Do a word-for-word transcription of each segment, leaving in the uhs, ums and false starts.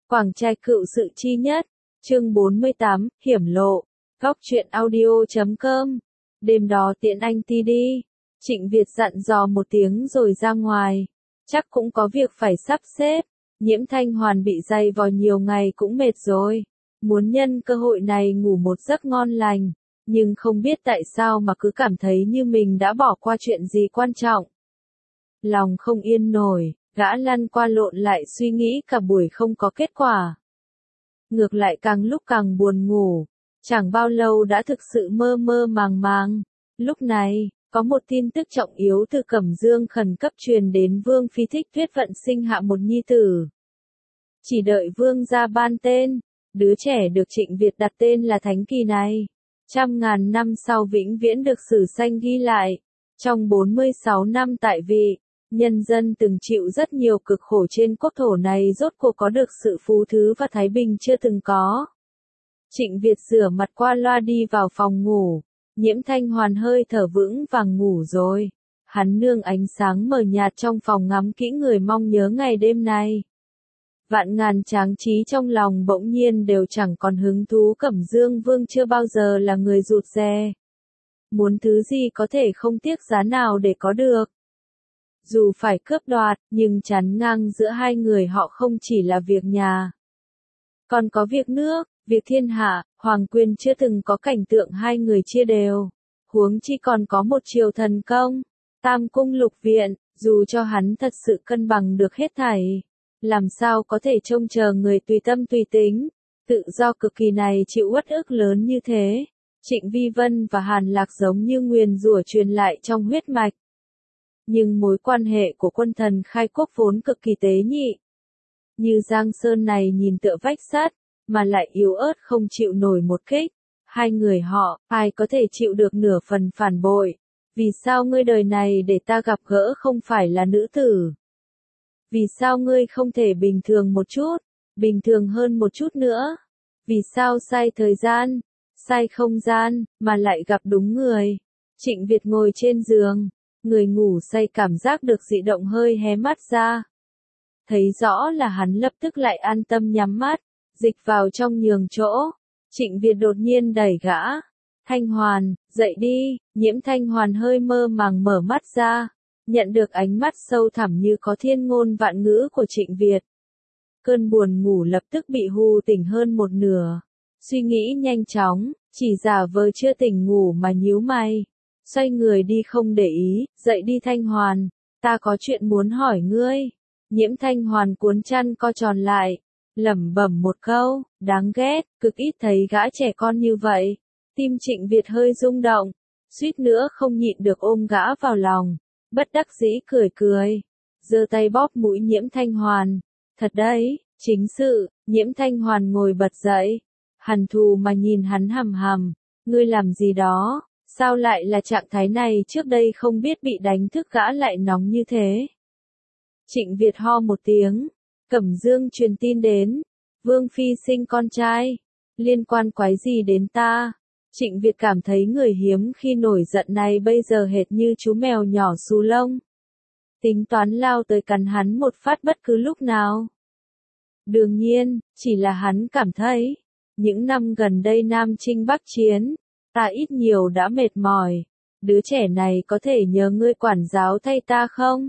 Quảng trai cựu sự chi nhất, chương bốn mươi tám, hiểm lộ, góc truyện audio chấm com. Đêm đó tiễn anh ti đi, Trịnh Việt dặn dò một tiếng rồi ra ngoài, chắc cũng có việc phải sắp xếp. Nhiễm Thanh Hoàn bị day vò nhiều ngày cũng mệt rồi, muốn nhân cơ hội này ngủ một giấc ngon lành, nhưng không biết tại sao mà cứ cảm thấy như mình đã bỏ qua chuyện gì quan trọng. Lòng không yên nổi, gã lăn qua lộn lại suy nghĩ cả buổi không có kết quả. Ngược lại càng lúc càng buồn ngủ, chẳng bao lâu đã thực sự mơ mơ màng màng. Lúc này, có một tin tức trọng yếu từ Cẩm Dương khẩn cấp truyền đến Vương Phi thích thuyết vận sinh hạ một nhi tử. Chỉ đợi Vương gia ban tên, đứa trẻ được Trịnh Việt đặt tên là Thánh Kỳ này. Trăm ngàn năm sau vĩnh viễn được sử sanh ghi lại. Trong bốn mươi sáu năm tại vị, nhân dân từng chịu rất nhiều cực khổ trên quốc thổ này rốt cuộc có được sự phú thứ và thái bình chưa từng có. Trịnh Việt rửa mặt qua loa đi vào phòng ngủ, Nhiễm Thanh Hoàn hơi thở vững vàng ngủ rồi. Hắn nương ánh sáng mờ nhạt trong phòng ngắm kỹ người mong nhớ ngày đêm này. Vạn ngàn tráng trí trong lòng bỗng nhiên đều chẳng còn hứng thú. Cẩm Dương Vương chưa bao giờ là người rụt rè. Muốn thứ gì có thể không tiếc giá nào để có được. Dù phải cướp đoạt, nhưng chắn ngang giữa hai người họ không chỉ là việc nhà. Còn có việc nước, việc thiên hạ, Hoàng Quyền chưa từng có cảnh tượng hai người chia đều. Huống chi còn có một triều thần công, tam cung lục viện, dù cho hắn thật sự cân bằng được hết thảy. Làm sao có thể trông chờ người tùy tâm tùy tính, tự do cực kỳ này chịu uất ức lớn như thế. Trịnh Vi Vân và Hàn Lạc giống như nguyền rủa truyền lại trong huyết mạch. Nhưng mối quan hệ của quân thần khai quốc vốn cực kỳ tế nhị. Như Giang Sơn này nhìn tựa vách sắt, mà lại yếu ớt không chịu nổi một kích. Hai người họ, ai có thể chịu được nửa phần phản bội? Vì sao ngươi đời này để ta gặp gỡ không phải là nữ tử? Vì sao ngươi không thể bình thường một chút, bình thường hơn một chút nữa? Vì sao sai thời gian, sai không gian, mà lại gặp đúng người? Trịnh Việt ngồi trên giường, người ngủ say cảm giác được dị động hơi hé mắt ra. Thấy rõ là hắn lập tức lại an tâm nhắm mắt, dịch vào trong nhường chỗ. Trịnh Việt đột nhiên đẩy gã. Thanh Hoàn, dậy đi. Nhiễm Thanh Hoàn hơi mơ màng mở mắt ra, nhận được ánh mắt sâu thẳm như có thiên ngôn vạn ngữ của Trịnh Việt. Cơn buồn ngủ lập tức bị hù tỉnh hơn một nửa. Suy nghĩ nhanh chóng, chỉ giả vờ chưa tỉnh ngủ mà nhíu mày. Xoay người đi không để ý, dậy đi Thanh Hoàn, ta có chuyện muốn hỏi ngươi. Nhiễm Thanh Hoàn cuốn chăn co tròn lại, lẩm bẩm một câu, đáng ghét, cực ít thấy gã trẻ con như vậy. Tim Trịnh Việt hơi rung động, suýt nữa không nhịn được ôm gã vào lòng, bất đắc dĩ cười cười, giơ tay bóp mũi Nhiễm Thanh Hoàn. Thật đấy, chính sự. Nhiễm Thanh Hoàn ngồi bật dậy, hằn thù mà nhìn hắn hằm hằm, ngươi làm gì đó? Sao lại là trạng thái này, trước đây không biết bị đánh thức gã lại nóng như thế. Trịnh Việt ho một tiếng, Cẩm Dương truyền tin đến, Vương Phi sinh con trai, liên quan quái gì đến ta? Trịnh Việt cảm thấy người hiếm khi nổi giận này bây giờ hệt như chú mèo nhỏ xù lông. Tính toán lao tới cắn hắn một phát bất cứ lúc nào. Đương nhiên, chỉ là hắn cảm thấy, những năm gần đây Nam Chinh Bắc Chiến, ta ít nhiều đã mệt mỏi, đứa trẻ này có thể nhờ ngươi quản giáo thay ta không?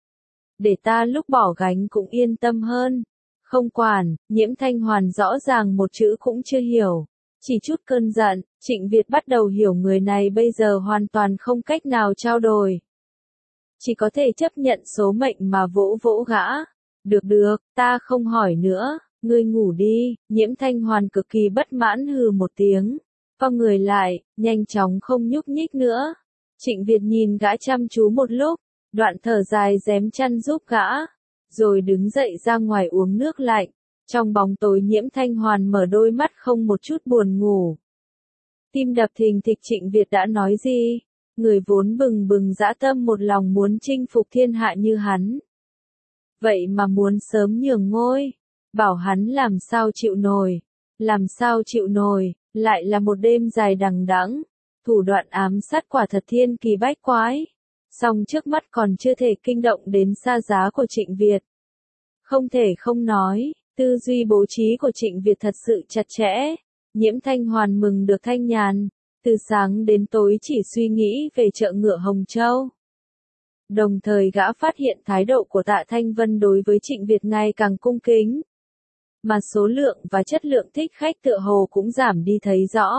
Để ta lúc bỏ gánh cũng yên tâm hơn. Không quản. Nhiễm Thanh Hoàn rõ ràng một chữ cũng chưa hiểu. Chỉ chút cơn giận, Trịnh Việt bắt đầu hiểu người này bây giờ hoàn toàn không cách nào trao đổi. Chỉ có thể chấp nhận số mệnh mà vỗ vỗ gã. Được được, ta không hỏi nữa, ngươi ngủ đi. Nhiễm Thanh Hoàn cực kỳ bất mãn hừ một tiếng. Co người lại, nhanh chóng không nhúc nhích nữa. Trịnh Việt nhìn gã chăm chú một lúc, đoạn thở dài rém chăn giúp gã, rồi đứng dậy ra ngoài uống nước lạnh. Trong bóng tối Nhiễm Thanh Hoàn mở đôi mắt không một chút buồn ngủ. Tim đập thình thịch. Trịnh Việt đã nói gì? Người vốn bừng bừng dã tâm một lòng muốn chinh phục thiên hạ như hắn. Vậy mà muốn sớm nhường ngôi, bảo hắn làm sao chịu nổi, làm sao chịu nổi. Lại là một đêm dài đằng đẵng, thủ đoạn ám sát quả thật thiên kỳ bách quái. Song trước mắt còn chưa thể kinh động đến xa giá của Trịnh Việt. Không thể không nói, Tư duy bố trí của Trịnh Việt thật sự chặt chẽ. Nhiễm Thanh Hoàn mừng được thanh nhàn, từ sáng đến tối chỉ suy nghĩ về chợ ngựa Hồng Châu. Đồng thời gã phát hiện thái độ của Tạ Thanh Vân đối với Trịnh Việt ngày càng cung kính. Mà số lượng và chất lượng thích khách tựa hồ cũng giảm đi thấy rõ.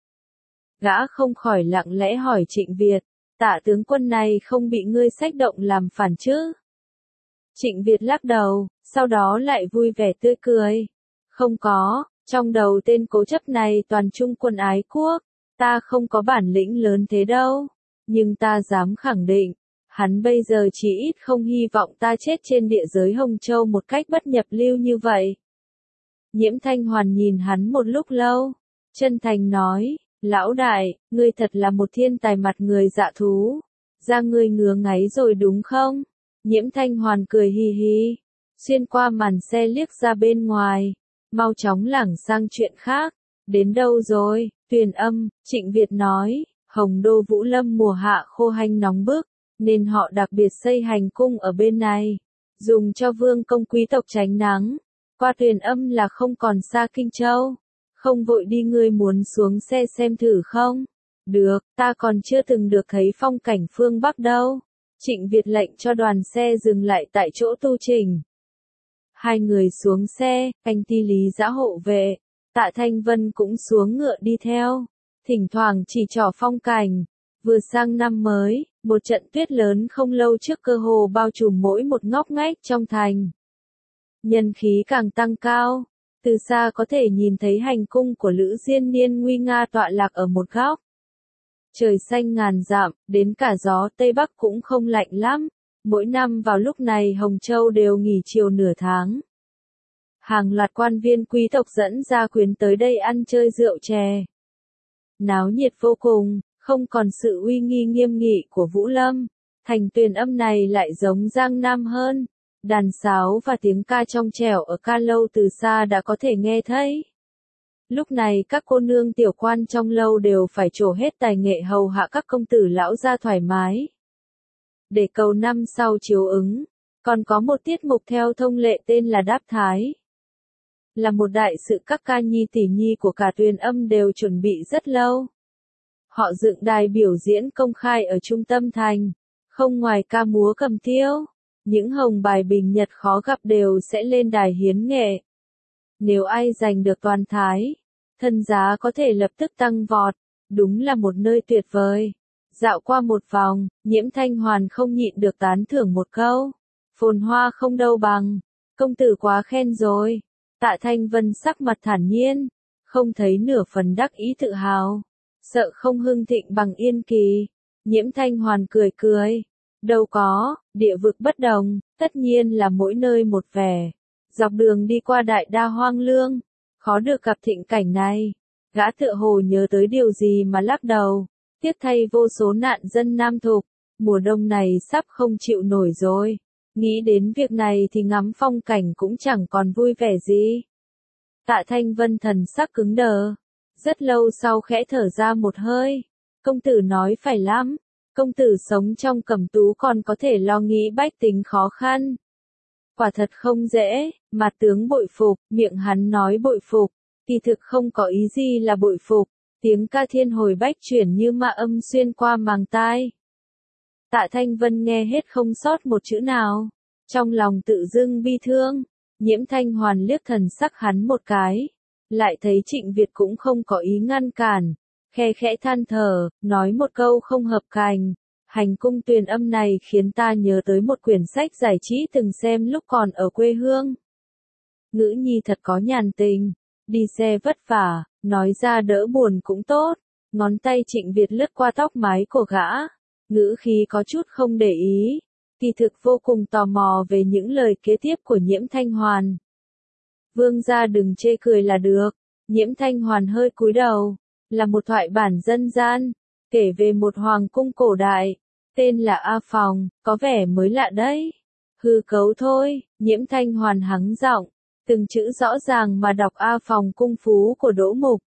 Gã không khỏi lặng lẽ hỏi Trịnh Việt, Tạ tướng quân này không bị ngươi xách động làm phản chứ? Trịnh Việt lắc đầu, sau đó lại vui vẻ tươi cười. Không có, trong đầu tên cố chấp này toàn trung quân ái quốc, ta không có bản lĩnh lớn thế đâu. Nhưng ta dám khẳng định, hắn bây giờ chỉ ít không hy vọng ta chết trên địa giới Hồng Châu một cách bất nhập lưu như vậy. Nhiễm Thanh Hoàn nhìn hắn một lúc lâu, chân thành nói, lão đại, ngươi thật là một thiên tài mặt người dạ thú. Da ngươi ngứa ngáy rồi đúng không? Nhiễm Thanh Hoàn cười hì hì, xuyên qua màn xe liếc ra bên ngoài, mau chóng lảng sang chuyện khác. Đến đâu rồi? Tuyền Âm, Trịnh Việt nói, Hồng Đô Vũ Lâm mùa hạ khô hanh nóng bức, nên họ đặc biệt xây hành cung ở bên này, dùng cho vương công quý tộc tránh nắng. Qua Tuyền Âm là không còn xa Kinh Châu. Không vội đi, ngươi muốn xuống xe xem thử không? Được, ta còn chưa từng được thấy phong cảnh phương Bắc đâu. Trịnh Việt lệnh cho đoàn xe dừng lại tại chỗ tu trình. Hai người xuống xe, anh Ti Lý giã hộ vệ, Tạ Thanh Vân cũng xuống ngựa đi theo, thỉnh thoảng chỉ trỏ phong cảnh. Vừa sang năm mới, một trận tuyết lớn không lâu trước cơ hồ bao trùm mỗi một ngóc ngách trong thành. Nhân khí càng tăng cao, từ xa có thể nhìn thấy hành cung của Lữ Diên Niên nguy nga tọa lạc ở một góc. Trời xanh ngàn dặm, đến cả gió Tây Bắc cũng không lạnh lắm. Mỗi năm vào lúc này Hồng Châu đều nghỉ chiều nửa tháng. Hàng loạt quan viên quý tộc dẫn gia quyến tới đây ăn chơi rượu chè. Náo nhiệt vô cùng, không còn sự uy nghi nghiêm nghị của Vũ Lâm. Thành Tuyền Âm này lại giống Giang Nam hơn. Đàn sáo và tiếng ca trong trẻo ở ca lâu từ xa đã có thể nghe thấy. Lúc này các cô nương tiểu quan trong lâu đều phải trổ hết tài nghệ hầu hạ các công tử lão gia thoải mái. Để cầu năm sau chiếu ứng, còn có một tiết mục theo thông lệ tên là Đáp Thái. Là một đại sự các ca nhi tỷ nhi của cả Tuyền Âm đều chuẩn bị rất lâu. Họ dựng đài biểu diễn công khai ở trung tâm thành, không ngoài ca múa cầm tiêu. Những hồng bài bình nhật khó gặp đều sẽ lên đài hiến nghệ. Nếu ai giành được toàn thái, thân giá có thể lập tức tăng vọt, đúng là một nơi tuyệt vời. Dạo qua một vòng, Nhiễm Thanh Hoàn không nhịn được tán thưởng một câu. Phồn hoa không đâu bằng, công tử quá khen rồi. Tạ Thanh Vân sắc mặt thản nhiên, không thấy nửa phần đắc ý tự hào. Sợ không hưng thịnh bằng Yên Kỳ. Nhiễm Thanh Hoàn cười cười. Đâu có, địa vực bất đồng, tất nhiên là mỗi nơi một vẻ. Dọc đường đi qua Đại Đa Hoang Lương, khó được gặp thịnh cảnh này. Gã tựa hồ nhớ tới điều gì mà lắc đầu. Tiếc thay vô số nạn dân nam thục, mùa đông này sắp không chịu nổi rồi. Nghĩ đến việc này thì ngắm phong cảnh cũng chẳng còn vui vẻ gì. Tạ Thanh Vân thần sắc cứng đờ. Rất lâu sau khẽ thở ra một hơi. Công tử nói phải lắm. Công tử sống trong Cẩm Tú còn có thể lo nghĩ bách tính khó khăn. Quả thật không dễ, mà tướng bội phục, miệng hắn nói bội phục, kỳ thực không có ý gì là bội phục, tiếng ca thiên hồi bách chuyển như ma âm xuyên qua màng tai. Tạ Thanh Vân nghe hết không sót một chữ nào, trong lòng tự dưng bi thương. Nhiễm Thanh Hoàn liếc thần sắc hắn một cái, lại thấy Trịnh Việt cũng không có ý ngăn cản. Khe khẽ than thở, nói một câu không hợp cành. Hành cung Tuyền Âm này khiến ta nhớ tới một quyển sách giải trí từng xem lúc còn ở quê hương. Ngữ nhi thật có nhàn tình, đi xe vất vả, nói ra đỡ buồn cũng tốt. Ngón tay Trịnh Việt lướt qua tóc mái của gã, ngữ khí có chút không để ý, kỳ thực vô cùng tò mò về những lời kế tiếp của Nhiễm Thanh Hoàn. Vương gia đừng chê cười là được. Nhiễm Thanh Hoàn hơi cúi đầu. Là một thoại bản dân gian, kể về một hoàng cung cổ đại, tên là A Phòng, có vẻ mới lạ đấy. Hư cấu thôi, Nhiễm Thanh Hoàn hắng giọng, từng chữ rõ ràng mà đọc A Phòng cung phú của Đỗ Mục.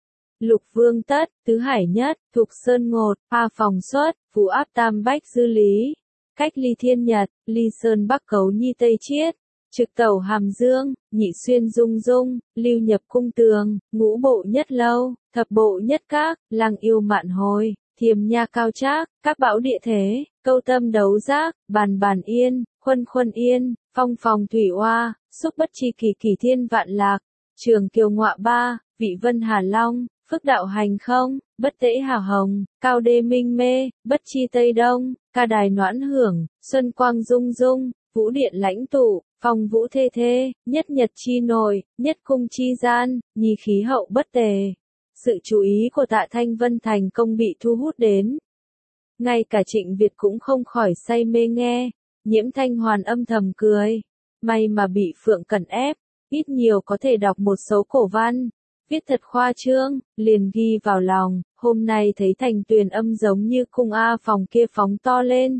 Lục Vương Tất, Tứ Hải Nhất, Thục Sơn Ngột, A Phòng Xuất, Phú Áp Tam Bách Dư Lý, Cách Ly Thiên Nhật, Ly Sơn Bắc Cấu Nhi Tây Chiết, trực tẩu hàm dương, nhị xuyên dung dung, lưu nhập cung tường, ngũ bộ nhất lâu, thập bộ nhất các, lăng yêu mạn hồi, thiềm nha cao trác, các bảo địa thế, câu tâm đấu giác, bàn bàn yên, khuân khuân yên, phong phòng thủy oa, xúc bất chi kỳ kỳ thiên vạn lạc, trường kiều ngọa ba, vị vân hà long, phước đạo hành không, bất tễ hà hồng, cao đê minh mê, bất chi tây đông, ca đài noãn hưởng, xuân quang dung dung, vũ điện lãnh tụ, phong vũ thê thê, nhất nhật chi nội, nhất cung chi gian, nhi khí hậu bất tề. Sự chú ý của Tạ Thanh Vân thành công bị thu hút đến. Ngay cả Trịnh Việt cũng không khỏi say mê nghe, Nhiễm Thanh Hoàn âm thầm cười. May mà bị Phượng Cẩn ép, ít nhiều có thể đọc một số cổ văn, viết thật khoa trương, liền ghi vào lòng, hôm nay thấy thành tuyền âm giống như cung A phòng kia phóng to lên.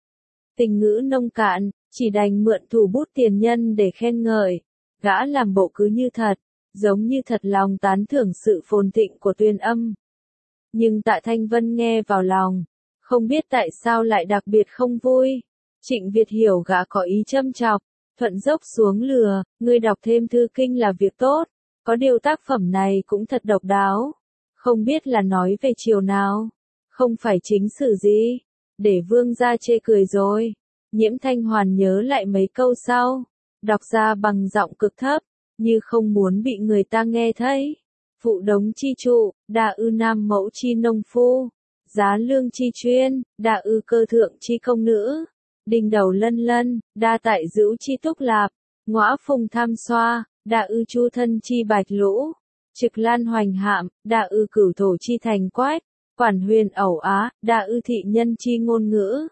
Tình ngữ nông cạn, chỉ đành mượn thủ bút tiền nhân để khen ngợi, gã làm bộ cứ như thật, giống như thật lòng tán thưởng sự phồn thịnh của tuyền âm. Nhưng Tạ Thanh Vân nghe vào lòng, không biết tại sao lại đặc biệt không vui. Trịnh Việt hiểu gã có ý châm chọc, thuận dốc xuống lừa, ngươi đọc thêm thư kinh là việc tốt, có điều tác phẩm này cũng thật độc đáo, không biết là nói về chiều nào, không phải chính sử gì, để vương gia chê cười rồi. Nhiễm Thanh Hoàn nhớ lại mấy câu sau, đọc ra bằng giọng cực thấp, như không muốn bị người ta nghe thấy. Phụ đống chi trụ, đa ư nam mẫu chi nông phu, giá lương chi chuyên, đa ư cơ thượng chi công nữ, đình đầu lân lân, đa tại dữu chi túc lạp, ngõa phùng tham xoa, đa ư chu thân chi bạch lũ, trực lan hoành hạm, đa ư cửu thổ chi thành quách, quản huyền ẩu á, đa ư thị nhân chi ngôn ngữ.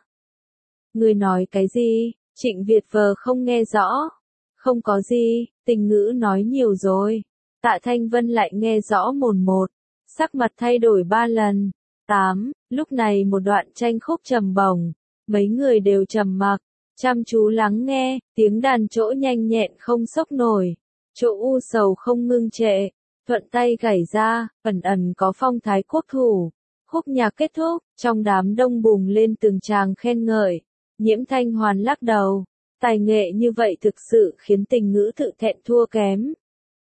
Người nói cái gì? Trịnh Việt vờ không nghe rõ. Không có gì, tình ngữ nói nhiều rồi. Tạ Thanh Vân lại nghe rõ mồn một, sắc mặt thay đổi ba lần. Tám, lúc này một đoạn tranh khúc trầm bổng, mấy người đều trầm mặc, chăm chú lắng nghe, tiếng đàn chỗ nhanh nhẹn không sốc nổi, chỗ u sầu không ngưng trệ, thuận tay gảy ra, ẩn ẩn có phong thái quốc thủ. Khúc nhạc kết thúc, trong đám đông bùng lên từng tràng khen ngợi. Nhiễm Thanh Hoàn lắc đầu, tài nghệ như vậy thực sự khiến tình ngữ tự thẹn thua kém.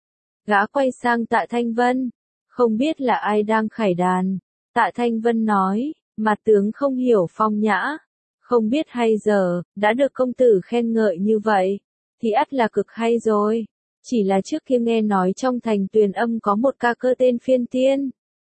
Gã quay sang Tạ Thanh Vân, không biết là ai đang khải đàn. Tạ Thanh Vân nói, mặt tướng không hiểu phong nhã, không biết hay giờ, đã được công tử khen ngợi như vậy, thì ắt là cực hay rồi. Chỉ là trước kia nghe nói trong thành Tuyền Âm có một ca cơ tên Phiên Tiên.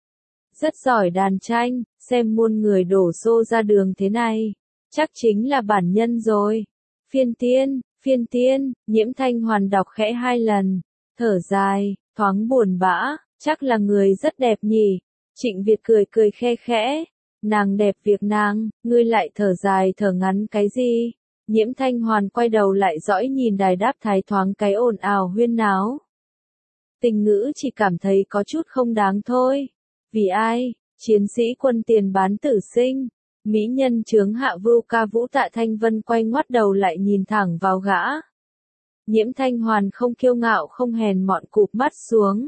Rất giỏi đàn tranh, xem muôn người đổ xô ra đường thế này, chắc chính là bản nhân rồi. Phiên Tiên, Phiên Tiên, Nhiễm Thanh Hoàn đọc khẽ hai lần, thở dài, thoáng buồn bã, chắc là người rất đẹp nhỉ. Trịnh Việt cười cười khe khẽ, nàng đẹp việc nàng, ngươi lại thở dài thở ngắn cái gì? Nhiễm Thanh Hoàn quay đầu lại dõi nhìn đài đáp thái thoáng cái ồn ào huyên náo. Tình ngữ chỉ cảm thấy có chút không đáng thôi. Vì ai? Chiến sĩ quân tiền bán tử sinh. Mỹ nhân chướng hạ vưu ca vũ. Tạ Thanh Vân quay ngoắt đầu lại nhìn thẳng vào gã. Nhiễm Thanh Hoàn không kiêu ngạo không hèn mọn cụp mắt xuống.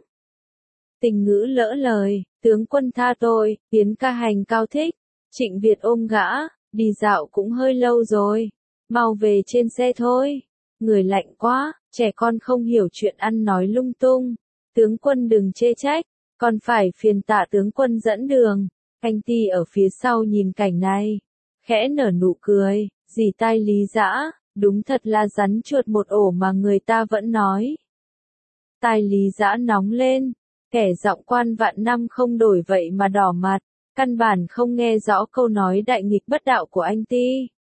Tình ngữ lỡ lời, tướng quân tha tôi, Tiến ca hành cao thích. Trịnh Việt ôm gã, đi dạo cũng hơi lâu rồi, mau về trên xe thôi. Người lạnh quá, trẻ con không hiểu chuyện ăn nói lung tung. Tướng quân đừng chê trách, còn phải phiền Tạ tướng quân dẫn đường. Anh Ti ở phía sau nhìn cảnh này, khẽ nở nụ cười, dì tai Lý Dã, đúng thật là rắn chuột một ổ mà người ta vẫn nói. Tai Lý Dã nóng lên, kẻ giọng quan vạn năm không đổi vậy mà đỏ mặt, căn bản không nghe rõ câu nói đại nghịch bất đạo của anh Ti.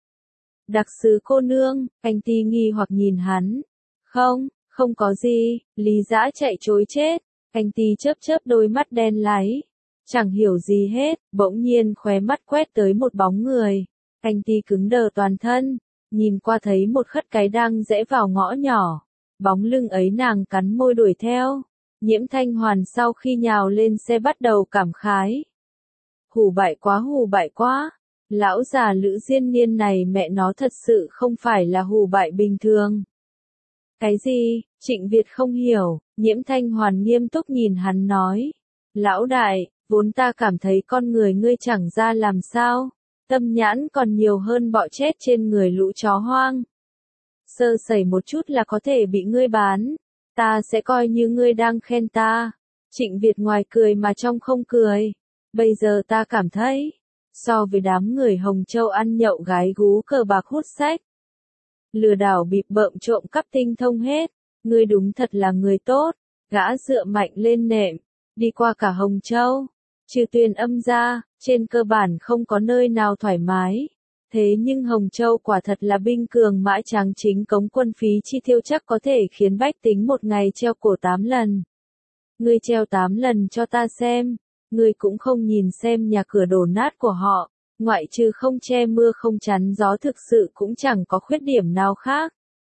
Đặc sứ cô nương, anh Ti nghi hoặc nhìn hắn. Không, không có gì, Lý Dã chạy trối chết. Anh Ti chớp chớp đôi mắt đen láy. Chẳng hiểu gì hết, bỗng nhiên khóe mắt quét tới một bóng người. Anh Ti cứng đờ toàn thân, nhìn qua thấy một khất cái đang rẽ vào ngõ nhỏ. Bóng lưng ấy nàng cắn môi đuổi theo. Nhiễm Thanh Hoàn sau khi nhào lên xe bắt đầu cảm khái. Hù bại quá hù bại quá. Lão già Lữ Diên Niên này mẹ nó thật sự không phải là hù bại bình thường. Cái gì? Trịnh Việt không hiểu. Nhiễm Thanh Hoàn nghiêm túc nhìn hắn nói. Lão đại, vốn ta cảm thấy con người ngươi chẳng ra làm sao. Tâm nhãn còn nhiều hơn bọ chết trên người lũ chó hoang. sơ sẩy một chút là có thể bị ngươi bán, ta sẽ coi như ngươi đang khen ta. Trịnh Việt ngoài cười mà trong không cười. Bây giờ ta cảm thấy, so với đám người Hồng Châu ăn nhậu gái gú cờ bạc hút sách, lừa đảo bịp bợm trộm cắp tinh thông hết, ngươi đúng thật là người tốt. Gã dựa mạnh lên nệm, đi qua cả Hồng Châu, trừ Tuyền Âm ra, trên cơ bản không có nơi nào thoải mái. Thế nhưng Hồng Châu quả thật là binh cường mã tráng, chính cống quân phí chi tiêu chắc có thể khiến bách tính một ngày treo cổ tám lần. Ngươi treo tám lần cho ta xem, ngươi cũng không nhìn xem nhà cửa đổ nát của họ, ngoại trừ không che mưa không chắn gió thực sự cũng chẳng có khuyết điểm nào khác.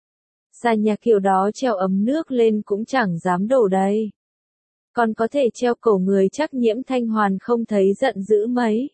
Xa nhà kiểu đó treo ấm nước lên cũng chẳng dám đổ đầy. Còn có thể treo cổ người chắc Nhiễm Thanh Hoàn không thấy giận dữ mấy.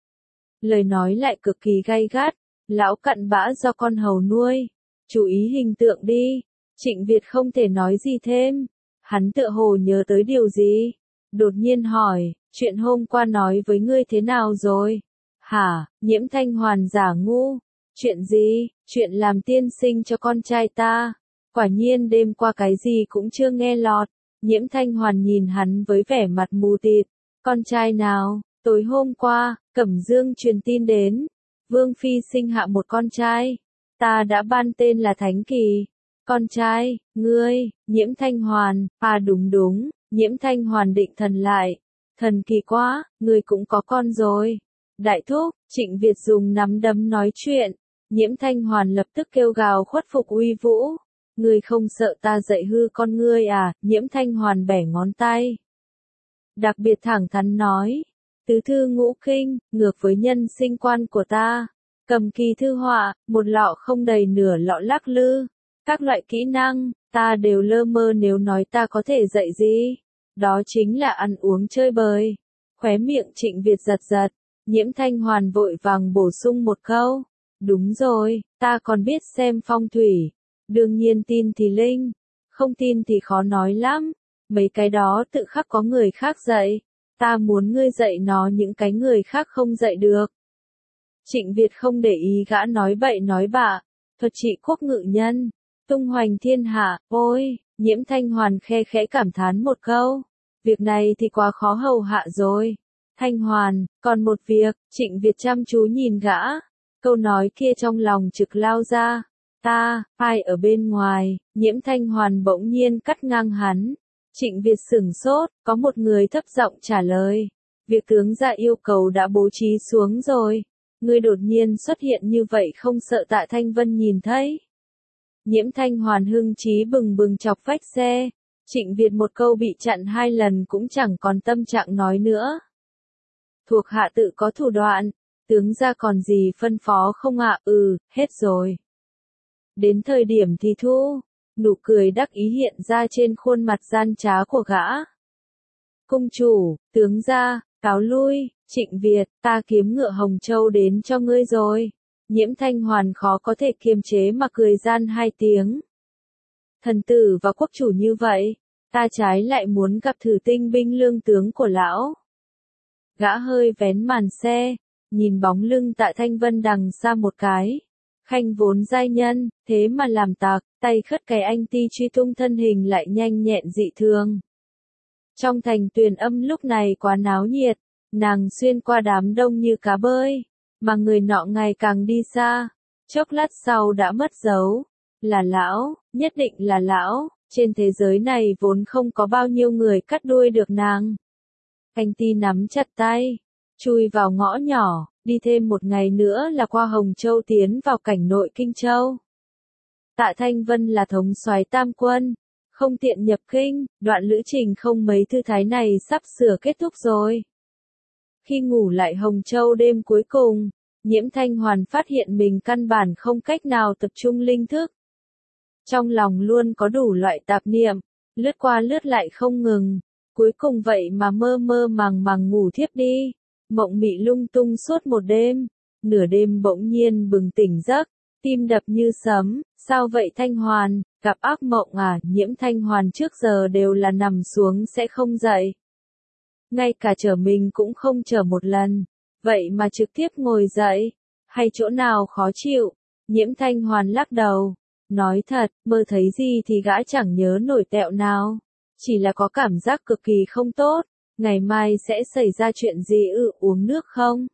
Lời nói lại cực kỳ gay gắt, lão cặn bã do con hầu nuôi. Chú ý hình tượng đi. Trịnh Việt không thể nói gì thêm. Hắn tựa hồ nhớ tới điều gì. Đột nhiên hỏi, chuyện hôm qua nói với ngươi thế nào rồi? Hả, Nhiễm Thanh Hoàn giả ngu. Chuyện gì? Chuyện làm tiên sinh cho con trai ta. Quả nhiên đêm qua cái gì cũng chưa nghe lọt. Nhiễm Thanh Hoàn nhìn hắn với vẻ mặt mù tịt. Con trai nào? Tối hôm qua, Cẩm Dương truyền tin đến. Vương Phi sinh hạ một con trai. Ta đã ban tên là Thánh Kỳ. Con trai, ngươi, Nhiễm Thanh Hoàn, à đúng đúng, Nhiễm Thanh Hoàn định thần lại. Thần kỳ quá, ngươi cũng có con rồi. Đại thúc, Trịnh Việt dùng nắm đấm nói chuyện. Nhiễm Thanh Hoàn lập tức kêu gào khuất phục uy vũ. Ngươi không sợ ta dạy hư con ngươi à? Nhiễm Thanh Hoàn bẻ ngón tay. Đặc biệt thẳng thắn nói. Tứ thư ngũ kinh, ngược với nhân sinh quan của ta. Cầm kỳ thư họa, một lọ không đầy nửa lọ lắc lư. Các loại kỹ năng, ta đều lơ mơ nếu nói ta có thể dạy gì. Đó chính là ăn uống chơi bời. Khóe miệng Trịnh Việt giật giật. Nhiễm Thanh Hoàn vội vàng bổ sung một câu. Đúng rồi, ta còn biết xem phong thủy. Đương nhiên tin thì linh, không tin thì khó nói lắm. Mấy cái đó tự khắc có người khác dạy. Ta muốn ngươi dạy nó những cái người khác không dạy được. Trịnh Việt không để ý gã nói bậy nói bạ. Thuật trị quốc ngự nhân, tung hoành thiên hạ. Ôi, Nhiễm Thanh Hoàn khe khẽ cảm thán một câu. Việc này thì quá khó hầu hạ rồi. Thanh Hoàn, còn một việc. Trịnh Việt chăm chú nhìn gã. Câu nói kia trong lòng trực lao ra. Ta, ai ở bên ngoài? Nhiễm Thanh Hoàn bỗng nhiên cắt ngang hắn. Trịnh Việt sửng sốt, có một người thấp giọng trả lời. Việc tướng gia yêu cầu đã bố trí xuống rồi. Ngươi đột nhiên xuất hiện như vậy không sợ Tạ Thanh Vân nhìn thấy. Nhiễm Thanh Hoàn hưng trí bừng bừng chọc vách xe. Trịnh Việt một câu bị chặn hai lần cũng chẳng còn tâm trạng nói nữa. Thuộc hạ tự có thủ đoạn. Tướng gia còn gì phân phó không ạ? À? Ừ, hết rồi. Đến thời điểm thì thu, nụ cười đắc ý hiện ra trên khuôn mặt gian trá của gã. Cung chủ, tướng gia, cáo lui. Trịnh Việt, ta kiếm ngựa Hồng Châu đến cho ngươi rồi. Nhiễm Thanh Hoàn khó có thể kiềm chế mà cười gian hai tiếng. Thần tử và quốc chủ như vậy, ta trái lại muốn gặp thử tinh binh lương tướng của lão. Gã hơi vén màn xe, nhìn bóng lưng Tạ Thanh Vân đằng xa một cái. Khanh vốn giai nhân, thế mà làm tạc, tay khất cái anh ti truy tung thân hình lại nhanh nhẹn dị thường. Trong thành Tuyền Âm lúc này quá náo nhiệt, nàng xuyên qua đám đông như cá bơi, mà người nọ ngày càng đi xa, chốc lát sau đã mất dấu. Là lão, nhất định là lão, trên thế giới này vốn không có bao nhiêu người cắt đuôi được nàng. Anh ti nắm chặt tay, chui vào ngõ nhỏ. Đi thêm một ngày nữa là qua Hồng Châu tiến vào cảnh nội Kinh Châu. Tạ Thanh Vân là thống soái tam quân, không tiện nhập kinh, đoạn lữ trình không mấy thư thái này sắp sửa kết thúc rồi. Khi ngủ lại Hồng Châu đêm cuối cùng, Nhiễm Thanh Hoàn phát hiện mình căn bản không cách nào tập trung linh thức. Trong lòng luôn có đủ loại tạp niệm, lướt qua lướt lại không ngừng, cuối cùng vậy mà mơ mơ màng màng ngủ thiếp đi. Mộng mị lung tung suốt một đêm, nửa đêm bỗng nhiên bừng tỉnh giấc, tim đập như sấm. Sao vậy Thanh Hoàn, gặp ác mộng à? Nhiễm Thanh Hoàn trước giờ đều là nằm xuống sẽ không dậy. Ngay cả trở mình cũng không trở một lần, vậy mà trực tiếp ngồi dậy, hay chỗ nào khó chịu? Nhiễm Thanh Hoàn lắc đầu, Nói thật, mơ thấy gì thì gã chẳng nhớ nổi tẹo nào. Chỉ là có cảm giác cực kỳ không tốt. Ngày mai sẽ xảy ra chuyện gì ư, uống nước không?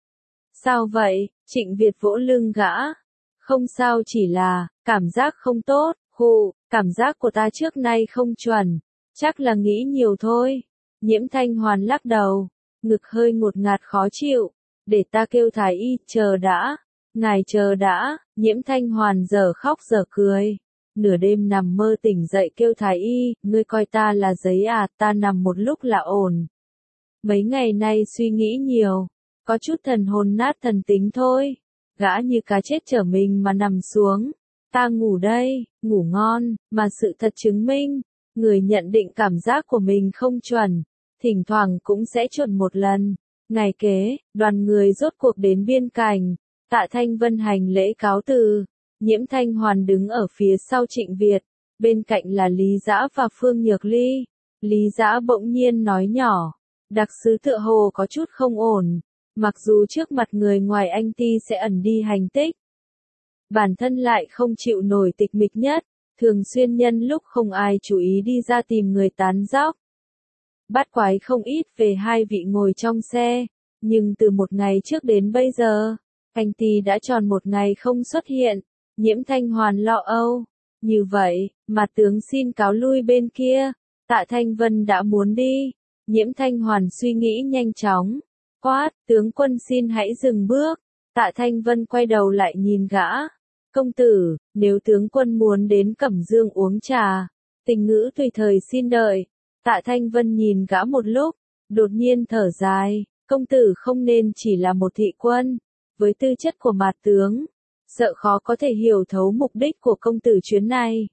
Sao vậy? Trịnh Việt vỗ lưng gã. Không sao, chỉ là, cảm giác không tốt, hù, cảm giác của ta trước nay không chuẩn. Chắc là nghĩ nhiều thôi. Nhiễm Thanh Hoàn lắc đầu, ngực hơi ngột ngạt khó chịu. Để ta kêu thái y, chờ đã. Ngài chờ đã, Nhiễm Thanh Hoàn giờ khóc giờ cười. Nửa đêm nằm mơ tỉnh dậy kêu thái y, ngươi coi ta là giấy à, ta nằm một lúc là ổn. Mấy ngày nay suy nghĩ nhiều, có chút thần hồn nát thần tính thôi. Gã như cá chết chở mình mà nằm xuống. Ta ngủ đây, ngủ ngon, mà sự thật chứng minh, người nhận định cảm giác của mình không chuẩn, thỉnh thoảng cũng sẽ chuẩn một lần. Ngày kế, đoàn người rốt cuộc đến biên cảnh, Tạ Thanh Vân hành lễ cáo từ. Nhiễm Thanh Hoàn đứng ở phía sau Trịnh Việt, bên cạnh là Lý Dã và Phương Nhược Ly. Lý Dã bỗng nhiên nói nhỏ, đặc sứ tựa hồ có chút không ổn, mặc dù trước mặt người ngoài anh ti sẽ ẩn đi hành tích. Bản thân lại không chịu nổi tịch mịch nhất, thường xuyên nhân lúc không ai chú ý đi ra tìm người tán dóc. Bắt quái không ít về hai vị ngồi trong xe, nhưng từ một ngày trước đến bây giờ, anh ti đã tròn một ngày không xuất hiện. Nhiễm Thanh Hoàn lo âu. Như vậy, mà tướng xin cáo lui bên kia. Tạ Thanh Vân đã muốn đi. Nhiễm Thanh Hoàn suy nghĩ nhanh chóng. Quát, tướng quân xin hãy dừng bước. Tạ Thanh Vân quay đầu lại nhìn gã. Công tử, nếu tướng quân muốn đến Cẩm Dương uống trà, tình ngữ tùy thời xin đợi. Tạ Thanh Vân nhìn gã một lúc, đột nhiên thở dài. Công tử không nên chỉ là một thị quân. Với tư chất của mạt tướng, sợ khó có thể hiểu thấu mục đích của công tử chuyến này.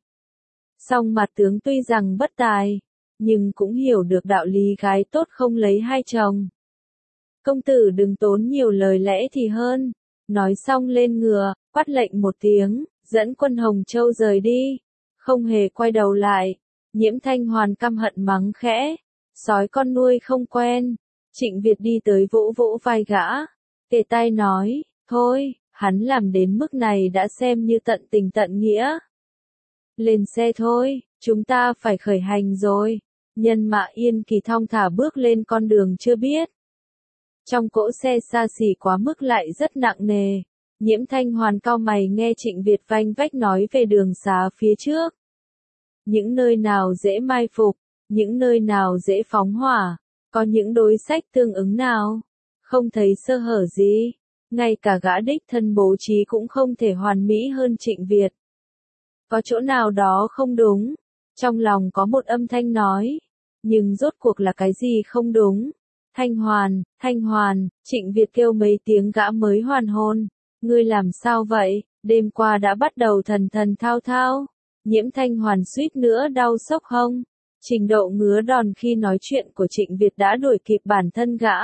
Song mạt tướng tuy rằng bất tài, nhưng cũng hiểu được đạo lý gái tốt không lấy hai chồng. Công tử đừng tốn nhiều lời lẽ thì hơn. Nói xong lên ngựa, quát lệnh một tiếng, dẫn quân Hồng Châu rời đi. Không hề quay đầu lại. Nhiễm Thanh Hoàn căm hận mắng khẽ. Sói con nuôi không quen. Trịnh Việt đi tới vỗ vỗ vai gã. Kề tai nói, thôi, hắn làm đến mức này đã xem như tận tình tận nghĩa. Lên xe thôi, chúng ta phải khởi hành rồi. Nhân Mã Yên Kỳ thong thả bước lên con đường chưa biết. Trong cỗ xe xa xỉ quá mức lại rất nặng nề. Nhiễm Thanh Hoàn cau mày nghe Trịnh Việt vanh vách nói về đường xá phía trước. Những nơi nào dễ mai phục, những nơi nào dễ phóng hỏa, có những đối sách tương ứng nào. Không thấy sơ hở gì, ngay cả gã đích thân bố trí cũng không thể hoàn mỹ hơn Trịnh Việt. Có chỗ nào đó không đúng, trong lòng có một âm thanh nói, nhưng rốt cuộc là cái gì không đúng? Thanh Hoàn, Thanh Hoàn, Trịnh Việt kêu mấy tiếng gã mới hoàn hồn. Ngươi làm sao vậy, đêm qua đã bắt đầu thần thần thao thao. Nhiễm Thanh Hoàn suýt nữa đau sốc hông. Trình độ ngứa đòn khi nói chuyện của Trịnh Việt đã đuổi kịp bản thân gã.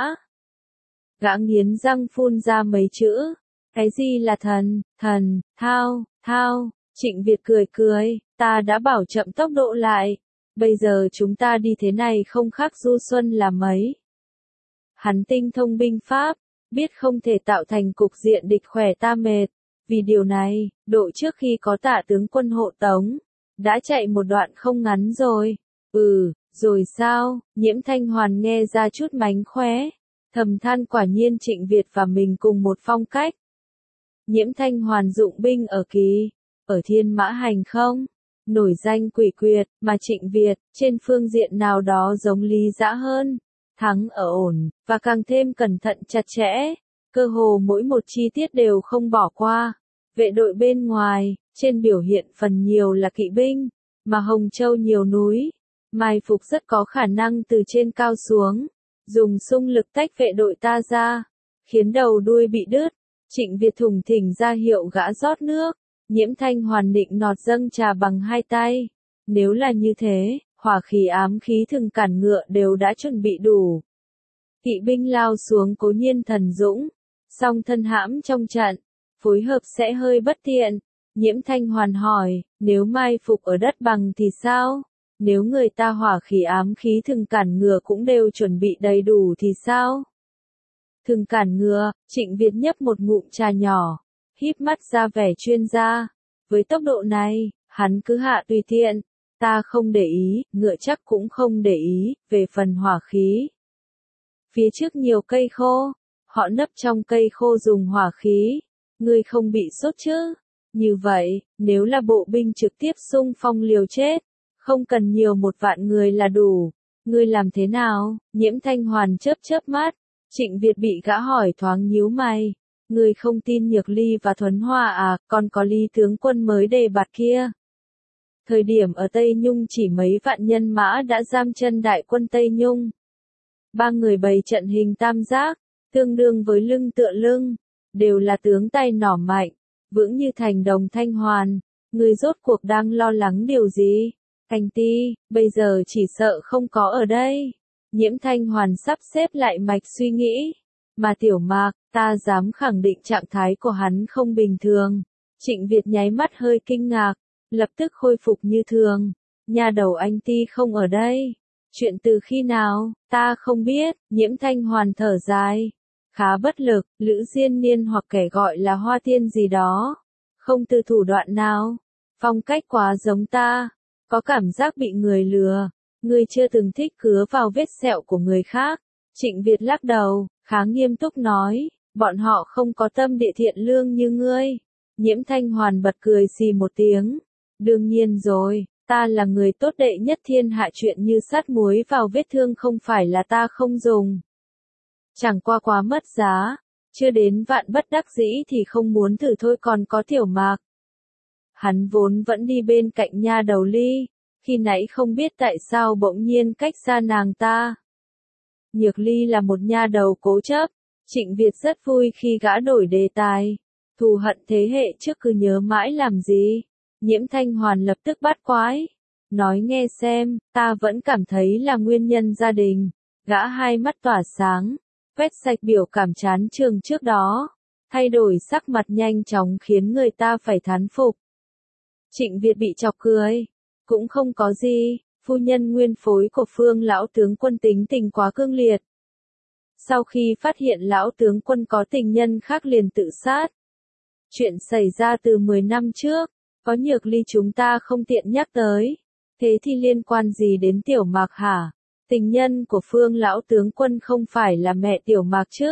Gã nghiến răng phun ra mấy chữ. Cái gì là thần, thần, thao, thao. Trịnh Việt cười cười, ta đã bảo chậm tốc độ lại. Bây giờ chúng ta đi thế này không khác du xuân là mấy. Hắn tinh thông binh pháp, biết không thể tạo thành cục diện địch khỏe ta mệt. Vì điều này, độ trước khi có Tạ tướng quân hộ tống, đã chạy một đoạn không ngắn rồi. Ừ, rồi sao? Nhiễm Thanh Hoàn nghe ra chút mánh khóe. Thầm than quả nhiên Trịnh Việt và mình cùng một phong cách. Nhiễm Thanh Hoàn dụng binh ở Kỳ, ở Thiên Mã Hành không? Nổi danh quỷ quyệt, mà Trịnh Việt, trên phương diện nào đó giống Lý Dã hơn. Thắng ở ổn, và càng thêm cẩn thận chặt chẽ. Cơ hồ mỗi một chi tiết đều không bỏ qua. Vệ đội bên ngoài, trên biểu hiện phần nhiều là kỵ binh, mà Hồng Châu nhiều núi. Mai phục rất có khả năng từ trên cao xuống. Dùng xung lực tách vệ đội ta ra, khiến đầu đuôi bị đứt. Trịnh Việt thủng thỉnh ra hiệu gã rót nước. Nhiễm Thanh Hoàn định nọt dâng trà bằng hai tay. Nếu là như thế, hỏa khí ám khí thường cản ngựa đều đã chuẩn bị đủ. Kỵ binh lao xuống cố nhiên thần dũng, song thân hãm trong trận, phối hợp sẽ hơi bất tiện. Nhiễm Thanh Hoàn hỏi, nếu mai phục ở đất bằng thì sao? Nếu người ta hỏa khí ám khí thường cản ngựa cũng đều chuẩn bị đầy đủ thì sao? Thường cản ngựa, Trịnh Việt nhấp một ngụm trà nhỏ, híp mắt ra vẻ chuyên gia. Với tốc độ này, hắn cứ hạ tùy tiện. Ta không để ý, ngựa chắc cũng không để ý, về phần hỏa khí. Phía trước nhiều cây khô, họ nấp trong cây khô dùng hỏa khí. Ngươi không bị sốt chứ? Như vậy, nếu là bộ binh trực tiếp xung phong liều chết, không cần nhiều một vạn người là đủ. Ngươi làm thế nào? Nhiễm Thanh Hoàn chớp chớp mắt. Trịnh Việt bị gã hỏi thoáng nhíu mày. Ngươi không tin Nhược Ly và Thuấn Hoa à, còn có Lý tướng quân mới đề bạt kia. Thời điểm ở Tây Nhung chỉ mấy vạn nhân mã đã giam chân đại quân Tây Nhung. Ba người bày trận hình tam giác, tương đương với lưng tựa lưng, đều là tướng tay nỏ mạnh, vững như thành đồng Thanh Hoàn. Ngươi rốt cuộc đang lo lắng điều gì? Thành Ti, bây giờ chỉ sợ không có ở đây. Nhiễm Thanh Hoàn sắp xếp lại mạch suy nghĩ. Mà Tiểu Mạc, ta dám khẳng định trạng thái của hắn không bình thường. Trịnh Việt nháy mắt hơi kinh ngạc, lập tức khôi phục như thường. Nhà đầu anh Ti không ở đây. Chuyện từ khi nào, ta không biết. Nhiễm Thanh Hoàn thở dài. Khá bất lực, Lữ Diên Niên hoặc kẻ gọi là Hoa Tiên gì đó. Không từ thủ đoạn nào. Phong cách quá giống ta. Có cảm giác bị người lừa. Ngươi chưa từng thích cứa vào vết sẹo của người khác. Trịnh Việt lắc đầu, khá nghiêm túc nói. Bọn họ không có tâm địa thiện lương như ngươi. Nhiễm Thanh Hoàn bật cười xì một tiếng. Đương nhiên rồi, ta là người tốt đệ nhất thiên hạ, chuyện như sát muối vào vết thương không phải là ta không dùng. Chẳng qua quá mất giá, chưa đến vạn bất đắc dĩ thì không muốn thử thôi. Còn có Tiểu Mạc. Hắn vốn vẫn đi bên cạnh nha đầu Ly, khi nãy không biết tại sao bỗng nhiên cách xa nàng ta. Nhược Ly là một nha đầu cố chấp, Trịnh Việt rất vui khi gã đổi đề tài. Thù hận thế hệ trước cứ nhớ mãi làm gì? Nhiễm Thanh Hoàn lập tức bắt quái. Nói nghe xem, ta vẫn cảm thấy là nguyên nhân gia đình. Gã hai mắt tỏa sáng, quét sạch biểu cảm chán chường trước đó. Thay đổi sắc mặt nhanh chóng khiến người ta phải thán phục. Trịnh Việt bị chọc cười. Cũng không có gì, phu nhân nguyên phối của Phương lão tướng quân tính tình quá cương liệt. Sau khi phát hiện lão tướng quân có tình nhân khác liền tự sát. Chuyện xảy ra từ mười năm trước, có Nhược Ly chúng ta không tiện nhắc tới. Thế thì liên quan gì đến Tiểu Mạc hả? Tình nhân của Phương lão tướng quân không phải là mẹ Tiểu Mạc chứ?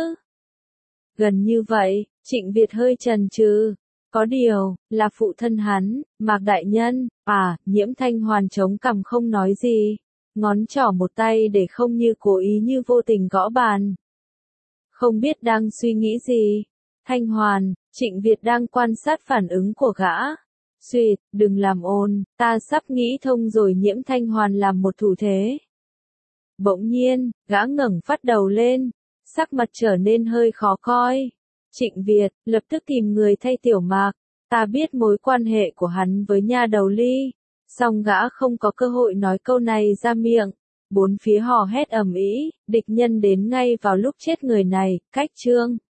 Gần như vậy, Trịnh Việt hơi chần chừ. Có điều, là phụ thân hắn, Mạc đại nhân. À, Nhiễm Thanh Hoàn chống cằm không nói gì. Ngón trỏ một tay để không như cố ý như vô tình gõ bàn. Không biết đang suy nghĩ gì. Thanh Hoàn, Trịnh Việt đang quan sát phản ứng của gã. Xuyệt, đừng làm ồn, ta sắp nghĩ thông rồi. Nhiễm Thanh Hoàn làm một thủ thế. Bỗng nhiên, gã ngẩng phát đầu lên, sắc mặt trở nên hơi khó coi. Trịnh Việt, lập tức tìm người thay Tiểu Mạc. Ta biết mối quan hệ của hắn với nha đầu Ly. Song gã không có cơ hội nói câu này ra miệng. Bốn phía hò hét ầm ĩ, địch nhân đến ngay vào lúc chết người này. Cách chương